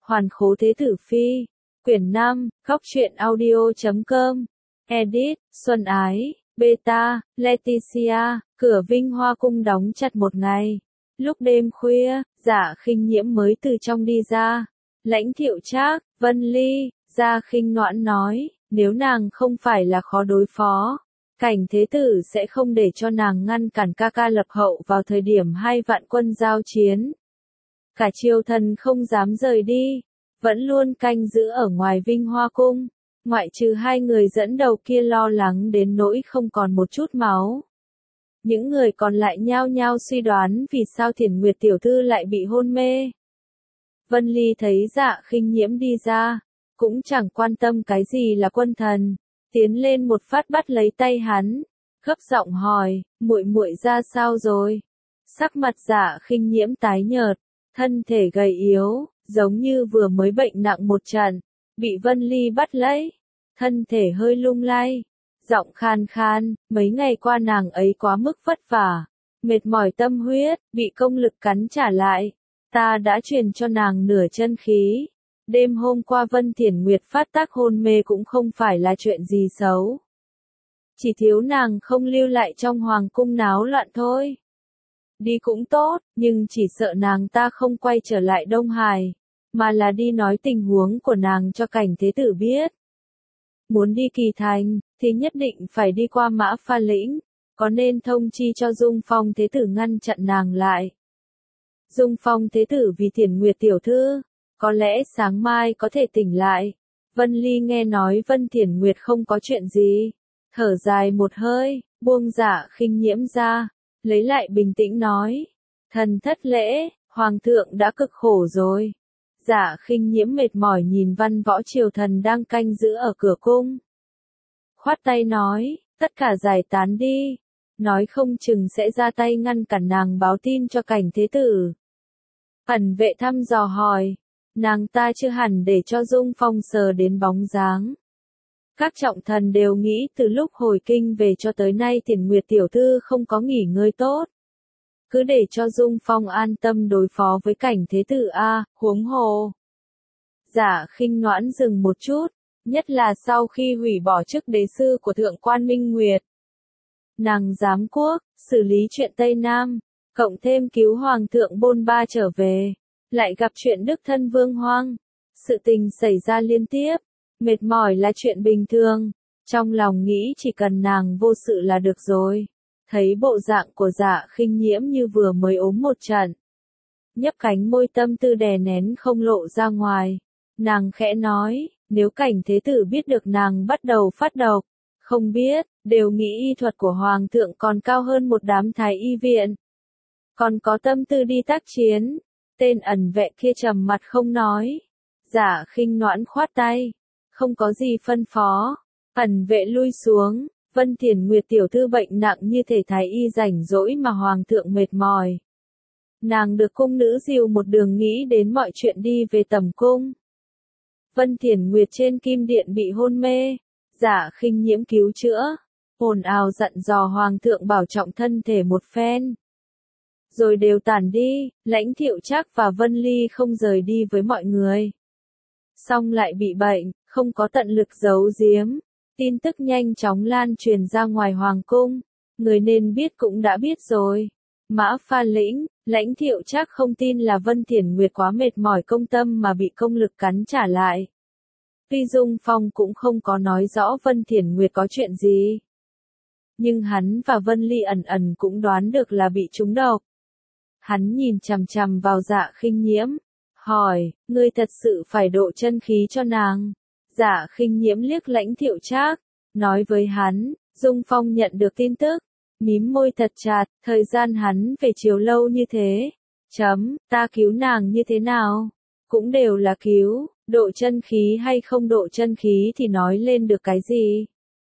Hoàn Khố Thế Tử Phi. Quyển 5, Góc truyện audio.com. Edit, Xuân Ái, Beta, Leticia. Cửa Vinh Hoa Cung đóng chặt một ngày. Lúc đêm khuya, Dạ Khinh Nhiễm mới từ trong đi ra. Lãnh Thiệu Trác, Vân Ly, Gia Khinh Noãn nói, nếu nàng không phải là khó đối phó, Cảnh Thế Tử sẽ không để cho nàng ngăn cản ca ca lập hậu vào thời điểm 2 vạn quân giao chiến. Cả triều thần không dám rời đi, vẫn luôn canh giữ ở ngoài Vinh Hoa Cung, ngoại trừ 2 người dẫn đầu kia lo lắng đến nỗi không còn một chút máu. Những người còn lại nhao nhao suy đoán vì sao Thiển Nguyệt tiểu thư lại bị hôn mê. Vân Ly thấy Dạ Khinh Nhiễm đi ra, cũng chẳng quan tâm cái gì là quân thần, tiến lên một phát bắt lấy tay hắn, gấp giọng hỏi, muội muội ra sao rồi? Sắc mặt Dạ Khinh Nhiễm tái nhợt, thân thể gầy yếu, giống như vừa mới bệnh nặng một trận, bị Vân Ly bắt lấy, thân thể hơi lung lay, giọng khan khan, mấy ngày qua nàng ấy quá mức vất vả, mệt mỏi tâm huyết, bị công lực cắn trả lại, ta đã truyền cho nàng nửa chân khí. Đêm hôm qua Vân Thiển Nguyệt phát tác hôn mê cũng không phải là chuyện gì xấu. Chỉ thiếu nàng không lưu lại trong hoàng cung náo loạn thôi. Đi cũng tốt, nhưng chỉ sợ nàng ta không quay trở lại Đông Hải, mà là đi nói tình huống của nàng cho Cảnh Thế Tử biết. Muốn đi Kỳ Thành, thì nhất định phải đi qua Mã Pha Lĩnh, có nên thông chi cho Dung Phong Thế Tử ngăn chặn nàng lại. Dung Phong Thế Tử vì Thiển Nguyệt tiểu thư, có lẽ sáng mai có thể tỉnh lại. Vân Ly nghe nói Vân Thiển Nguyệt không có chuyện gì, thở dài một hơi, buông Dạ Khinh Nhiễm ra, lấy lại bình tĩnh nói, thần thất lễ, hoàng thượng đã cực khổ rồi. Dạ Khinh Nhiễm mệt mỏi nhìn văn võ triều thần đang canh giữ ở cửa cung. Khoát tay nói, tất cả giải tán đi, nói không chừng sẽ ra tay ngăn cản nàng báo tin cho Cảnh Thế Tử. Ẩn Vệ thăm dò hỏi, nàng ta chưa hẳn để cho Dung Phong sờ đến bóng dáng. Các trọng thần đều nghĩ từ lúc hồi kinh về cho tới nay Thiển Nguyệt tiểu thư không có nghỉ ngơi tốt. Cứ để cho Dung Phong an tâm đối phó với Cảnh Thế Tử huống hồ. Dạ Khinh Noãn dừng một chút, nhất là sau khi hủy bỏ chức đế sư của Thượng quan Minh Nguyệt. Nàng giám quốc, xử lý chuyện Tây Nam, cộng thêm cứu Hoàng thượng bôn ba trở về, lại gặp chuyện Đức Thân Vương Hoang. Sự tình xảy ra liên tiếp, mệt mỏi là chuyện bình thường, trong lòng nghĩ chỉ cần nàng vô sự là được rồi. Thấy bộ dạng của Dạ Khinh Nhiễm như vừa mới ốm một trận. Nhấp cánh môi tâm tư đè nén không lộ ra ngoài. Nàng khẽ nói, nếu Cảnh Thế Tử biết được nàng bắt đầu phát độc, không biết, đều nghĩ y thuật của Hoàng thượng còn cao hơn một đám thái y viện. Còn có tâm tư đi tác chiến. Tên Ẩn Vệ kia trầm mặt không nói. Dạ Khinh Noãn khoát tay, không có gì phân phó. Ẩn Vệ lui xuống. Vân Thiển Nguyệt tiểu thư bệnh nặng như thể thái y rảnh rỗi mà hoàng thượng mệt mỏi. Nàng được cung nữ dìu một đường nghĩ đến mọi chuyện đi về tầm cung. Vân Thiển Nguyệt trên kim điện bị hôn mê, Dạ Khinh Nhiễm cứu chữa, ồn ào dặn dò hoàng thượng bảo trọng thân thể một phen. Rồi đều tản đi, Lãnh Thiệu Trác và Vân Ly không rời đi với mọi người. Xong lại bị bệnh, không có tận lực giấu giếm. Tin tức nhanh chóng lan truyền ra ngoài hoàng cung, người nên biết cũng đã biết rồi. Mã Pha Lĩnh, Lãnh Thiệu Trác không tin là Vân Thiển Nguyệt quá mệt mỏi công tâm mà bị công lực cắn trả lại. Tuy Dung Phong cũng không có nói rõ Vân Thiển Nguyệt có chuyện gì, nhưng hắn và Vân Ly ẩn ẩn cũng đoán được là bị trúng độc. Hắn nhìn chằm chằm vào Dạ Khinh Nhiễm, hỏi, ngươi thật sự phải độ chân khí cho nàng. Dạ Khinh Nhiễm liếc Lãnh Thiệu Trác, nói với hắn, Dung Phong nhận được tin tức, mím môi thật chặt, thời gian hắn về chiều lâu như thế. Ta cứu nàng như thế nào? Cũng đều là cứu, độ chân khí hay không độ chân khí thì nói lên được cái gì?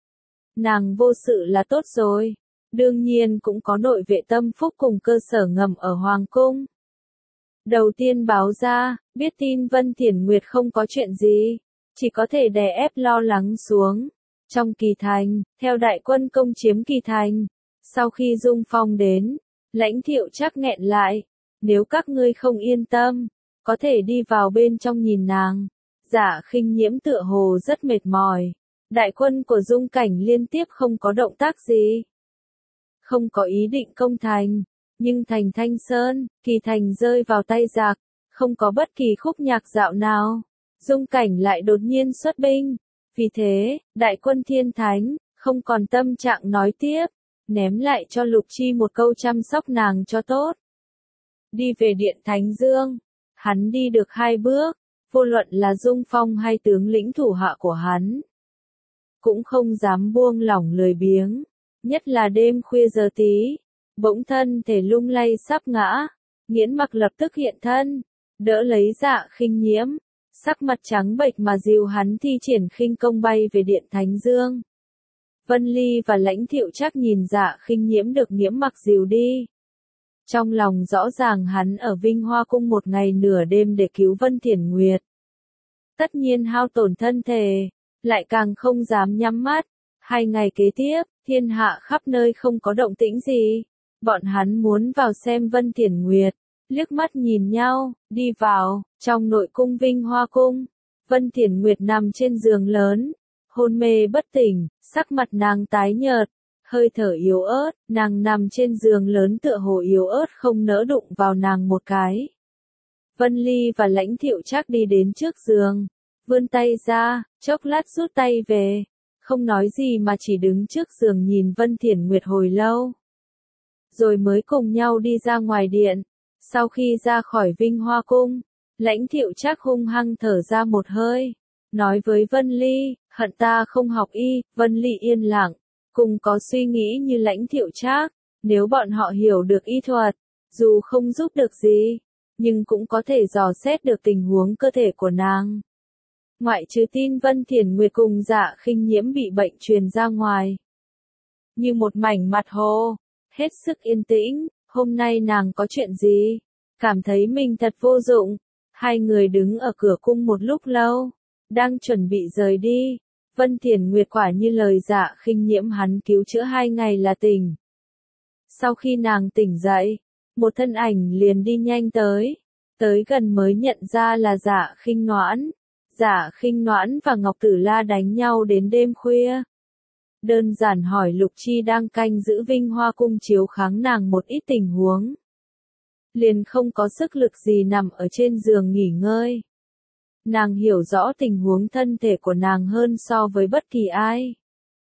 Nàng vô sự là tốt rồi. Đương nhiên cũng có nội vệ tâm phúc cùng cơ sở ngầm ở Hoàng Cung. Đầu tiên báo ra, biết tin Vân Thiển Nguyệt không có chuyện gì, chỉ có thể đè ép lo lắng xuống. Trong Kỳ Thành, theo đại quân công chiếm Kỳ Thành, sau khi Dung Phong đến, Lãnh Thiệu Trác nghẹn lại, nếu các ngươi không yên tâm, có thể đi vào bên trong nhìn nàng. Dạ Khinh Nhiễm tựa hồ rất mệt mỏi. Đại quân của Dung Cảnh liên tiếp không có động tác gì. Không có ý định công thành, nhưng thành Thanh Sơn, Kỳ thành rơi vào tay giặc, không có bất kỳ khúc nhạc dạo nào. Dung Cảnh lại đột nhiên xuất binh. Vì thế, đại quân Thiên Thánh, không còn tâm trạng nói tiếp, ném lại cho Lục Chi một câu chăm sóc nàng cho tốt. Đi về Điện Thánh Dương, hắn đi được 2 bước, vô luận là Dung Phong hay tướng lĩnh thủ hạ của hắn, cũng không dám buông lỏng lười biếng, nhất là đêm khuya giờ tí, bỗng thân thể lung lay sắp ngã, Nghiễn Mặc lập tức hiện thân, đỡ lấy Dạ Khinh Nhiễm, sắc mặt trắng bệch mà dìu hắn thi triển khinh công bay về Điện Thánh Dương. Vân Ly và Lãnh Thiệu Trác nhìn Dạ Khinh Nhiễm được Nghiễm Mặc dìu đi. Trong lòng rõ ràng hắn ở Vinh Hoa Cung một ngày nửa đêm để cứu Vân Thiển Nguyệt. Tất nhiên hao tổn thân thể, lại càng không dám nhắm mắt. 2 ngày kế tiếp, thiên hạ khắp nơi không có động tĩnh gì. Bọn hắn muốn vào xem Vân Thiển Nguyệt, liếc mắt nhìn nhau, đi vào, trong nội cung Vinh Hoa Cung. Vân Thiển Nguyệt nằm trên giường lớn, hôn mê bất tỉnh, sắc mặt nàng tái nhợt, hơi thở yếu ớt, nàng nằm trên giường lớn tựa hồ yếu ớt không nỡ đụng vào nàng một cái. Vân Ly và Lãnh Thiệu Trác đi đến trước giường, vươn tay ra, chốc lát rút tay về, không nói gì mà chỉ đứng trước giường nhìn Vân Thiển Nguyệt hồi lâu. Rồi mới cùng nhau đi ra ngoài điện. Sau khi ra khỏi Vinh Hoa Cung, Lãnh Thiệu Trác hung hăng thở ra một hơi, nói với Vân Ly, hận ta không học y. Vân Ly yên lặng, cùng có suy nghĩ như Lãnh Thiệu Trác, nếu bọn họ hiểu được y thuật, dù không giúp được gì, nhưng cũng có thể dò xét được tình huống cơ thể của nàng. Ngoại trừ tin Vân Thiển Nguyệt cùng Dạ Khinh Nhiễm bị bệnh truyền ra ngoài, như một mảnh mặt hồ, hết sức yên tĩnh. Hôm nay nàng có chuyện gì? Cảm thấy mình thật vô dụng. 2 người đứng ở cửa cung một lúc lâu, đang chuẩn bị rời đi. Vân Thiển Nguyệt quả như lời Dạ Khinh Nhiễm, hắn cứu chữa 2 ngày là tỉnh. Sau khi nàng tỉnh dậy, một thân ảnh liền đi nhanh tới gần mới nhận ra là Dạ Khinh Noãn. Dạ Khinh Noãn và Ngọc Tử La đánh nhau đến đêm khuya. Đơn giản hỏi Lục Chi đang canh giữ Vinh Hoa Cung chiếu kháng nàng một ít tình huống. Liền không có sức lực gì nằm ở trên giường nghỉ ngơi. Nàng hiểu rõ tình huống thân thể của nàng hơn so với bất kỳ ai.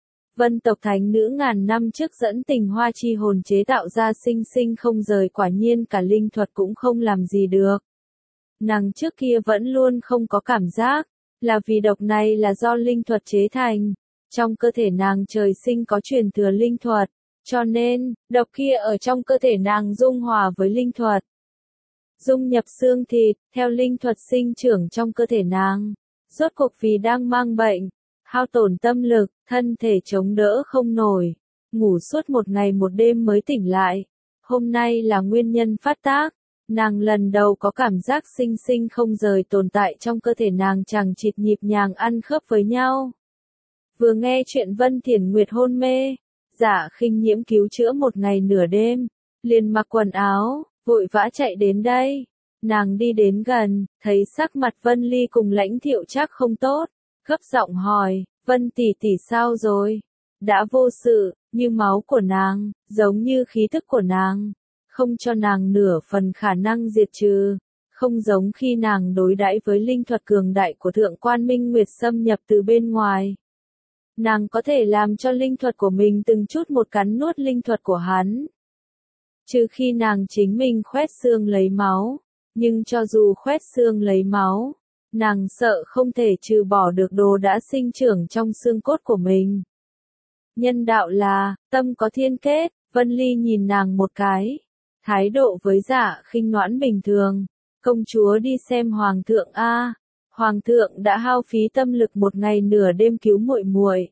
Vân tộc thánh nữ ngàn năm trước dẫn Tình Hoa chi hồn chế tạo ra sinh sinh không rời, quả nhiên cả linh thuật cũng không làm gì được. Nàng trước kia vẫn luôn không có cảm giác, là vì độc này là do linh thuật chế thành. Trong cơ thể nàng trời sinh có truyền thừa linh thuật, cho nên, độc kia ở trong cơ thể nàng dung hòa với linh thuật. Dung nhập xương thịt, theo linh thuật sinh trưởng trong cơ thể nàng. Rốt cuộc vì đang mang bệnh, hao tổn tâm lực, thân thể chống đỡ không nổi, ngủ suốt 1 ngày 1 đêm mới tỉnh lại. Hôm nay là nguyên nhân phát tác, nàng lần đầu có cảm giác sinh sinh không rời tồn tại trong cơ thể nàng, chằng chịt nhịp nhàng ăn khớp với nhau. Vừa nghe chuyện Vân Thiển Nguyệt hôn mê, Dạ Khinh Nhiễm cứu chữa 1 ngày nửa đêm, liền mặc quần áo, vội vã chạy đến đây. Nàng đi đến gần, thấy sắc mặt Vân Ly cùng Lãnh Thiệu Trác không tốt, gấp giọng hỏi, Vân tỷ tỷ sao rồi? Đã vô sự, như máu của nàng, giống như khí thức của nàng, không cho nàng nửa phần khả năng diệt trừ, không giống khi nàng đối đãi với linh thuật cường đại của Thượng Quan Minh Nguyệt xâm nhập từ bên ngoài. Nàng có thể làm cho linh thuật của mình từng chút một cắn nuốt linh thuật của hắn. Trừ khi nàng chính mình khoét xương lấy máu, nhưng cho dù khoét xương lấy máu, nàng sợ không thể trừ bỏ được đồ đã sinh trưởng trong xương cốt của mình. Nhân đạo là, tâm có thiên kết. Vân Ly nhìn nàng một cái, thái độ với Dạ Khinh Noãn bình thường. Công chúa đi xem hoàng thượng a. Hoàng thượng đã hao phí tâm lực 1 ngày nửa đêm cứu muội muội,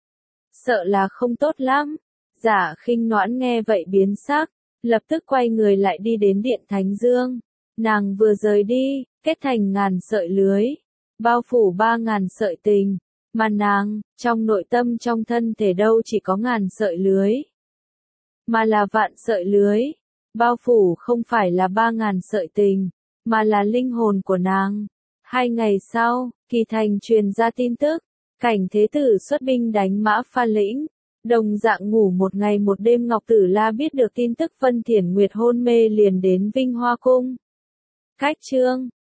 sợ là không tốt lắm. Dạ Khinh Noãn nghe vậy biến sắc, lập tức quay người lại đi đến Điện Thánh Dương. Nàng vừa rời đi, kết thành ngàn sợi lưới, bao phủ 3000 sợi tình, mà nàng, trong nội tâm trong thân thể đâu chỉ có ngàn sợi lưới, mà là vạn sợi lưới. Bao phủ không phải là 3000 sợi tình, mà là linh hồn của nàng. 2 ngày sau, Kỳ Thành truyền ra tin tức, Cảnh Thế Tử xuất binh đánh Mã Pha Lĩnh. Đồng dạng ngủ một ngày một đêm Ngọc Tử La biết được tin tức Vân Thiển Nguyệt hôn mê liền đến Vinh Hoa Cung. Cách chương